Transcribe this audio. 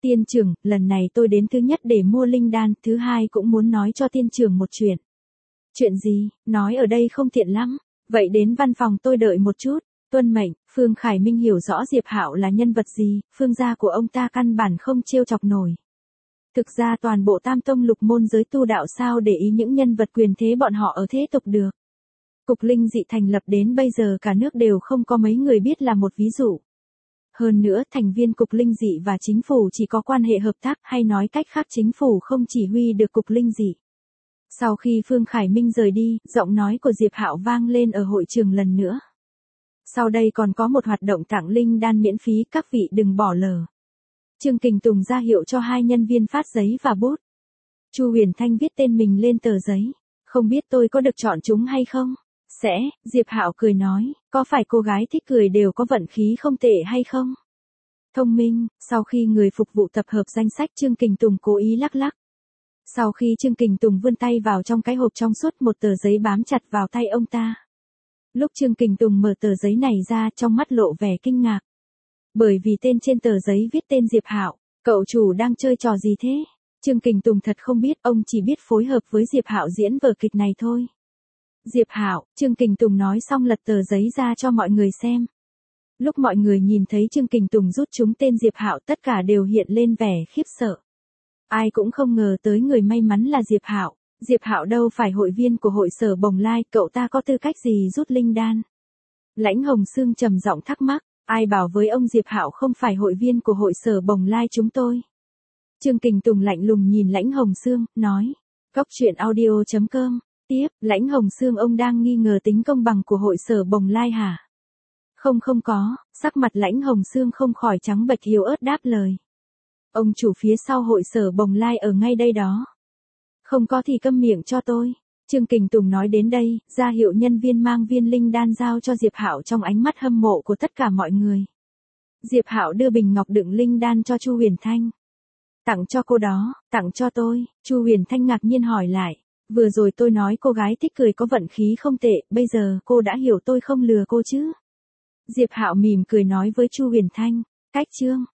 Tiên trưởng, lần này tôi đến thứ nhất để mua linh đan, thứ hai cũng muốn nói cho tiên trưởng một chuyện. Chuyện gì, nói ở đây không tiện lắm. Vậy đến văn phòng tôi đợi một chút. Tuân mệnh. Phương Khải Minh hiểu rõ Diệp Hạo là nhân vật gì, phương gia của ông ta căn bản không trêu chọc nổi. Thực ra toàn bộ Tam Tông Lục Môn giới tu đạo sao để ý những nhân vật quyền thế bọn họ ở thế tục được. Cục Linh Dị thành lập đến bây giờ cả nước đều không có mấy người biết là một ví dụ. Hơn nữa, thành viên Cục Linh Dị và chính phủ chỉ có quan hệ hợp tác, hay nói cách khác chính phủ không chỉ huy được Cục Linh Dị. Sau khi Phương Khải Minh rời đi, giọng nói của Diệp Hạo vang lên ở hội trường lần nữa. Sau đây còn có một hoạt động tặng linh đan miễn phí, các vị đừng bỏ lỡ. Trương Kình Tùng ra hiệu cho hai nhân viên phát giấy và bút. Chu Huyền Thanh viết tên mình lên tờ giấy. Không biết tôi có được chọn chúng hay không? Sẽ, Diệp Hạo cười nói, có phải cô gái thích cười đều có vận khí không tệ hay không? Thông minh. Sau khi người phục vụ tập hợp danh sách, Trương Kình Tùng cố ý lắc lắc. Sau khi Trương Kình Tùng vươn tay vào trong cái hộp trong suốt, một tờ giấy bám chặt vào tay ông ta. Lúc Trương Kình Tùng mở tờ giấy này ra, trong mắt lộ vẻ kinh ngạc. Bởi vì tên trên tờ giấy viết tên Diệp Hạo. Cậu chủ đang chơi trò gì thế? Trương Kình Tùng thật không biết, ông chỉ biết phối hợp với Diệp Hạo diễn vở kịch này thôi. Diệp Hạo, Trương Kình Tùng nói xong lật tờ giấy ra cho mọi người xem. Lúc mọi người nhìn thấy Trương Kình Tùng rút trúng tên Diệp Hạo, tất cả đều hiện lên vẻ khiếp sợ. Ai cũng không ngờ tới người may mắn là Diệp Hạo. Diệp Hạo đâu phải hội viên của hội sở Bồng Lai, cậu ta có tư cách gì rút linh đan? Lãnh Hồng Sương trầm giọng thắc mắc, ai bảo với ông Diệp Hạo không phải hội viên của hội sở Bồng Lai chúng tôi? Trương Kình Tùng lạnh lùng nhìn Lãnh Hồng Sương, nói, Góc truyện audio.com. Tiếp, Lãnh Hồng Sương, ông đang nghi ngờ tính công bằng của hội sở Bồng Lai hả? Không có, sắc mặt Lãnh Hồng Sương không khỏi trắng bệch, yếu ớt đáp lời. Ông chủ phía sau hội sở Bồng Lai ở ngay đây đó. Không có thì câm miệng cho tôi. Trương Kình Tùng nói đến đây, ra hiệu nhân viên mang viên linh đan giao cho Diệp Hạo trong ánh mắt hâm mộ của tất cả mọi người. Diệp Hạo đưa bình ngọc đựng linh đan cho Chu Huyền Thanh. Tặng cho cô đó, tặng cho tôi. Chu Huyền Thanh ngạc nhiên hỏi lại. Vừa rồi tôi nói cô gái thích cười có vận khí không tệ, bây giờ cô đã hiểu tôi không lừa cô chứ? Diệp Hạo mỉm cười nói với Chu Huyền Thanh. Cách chương.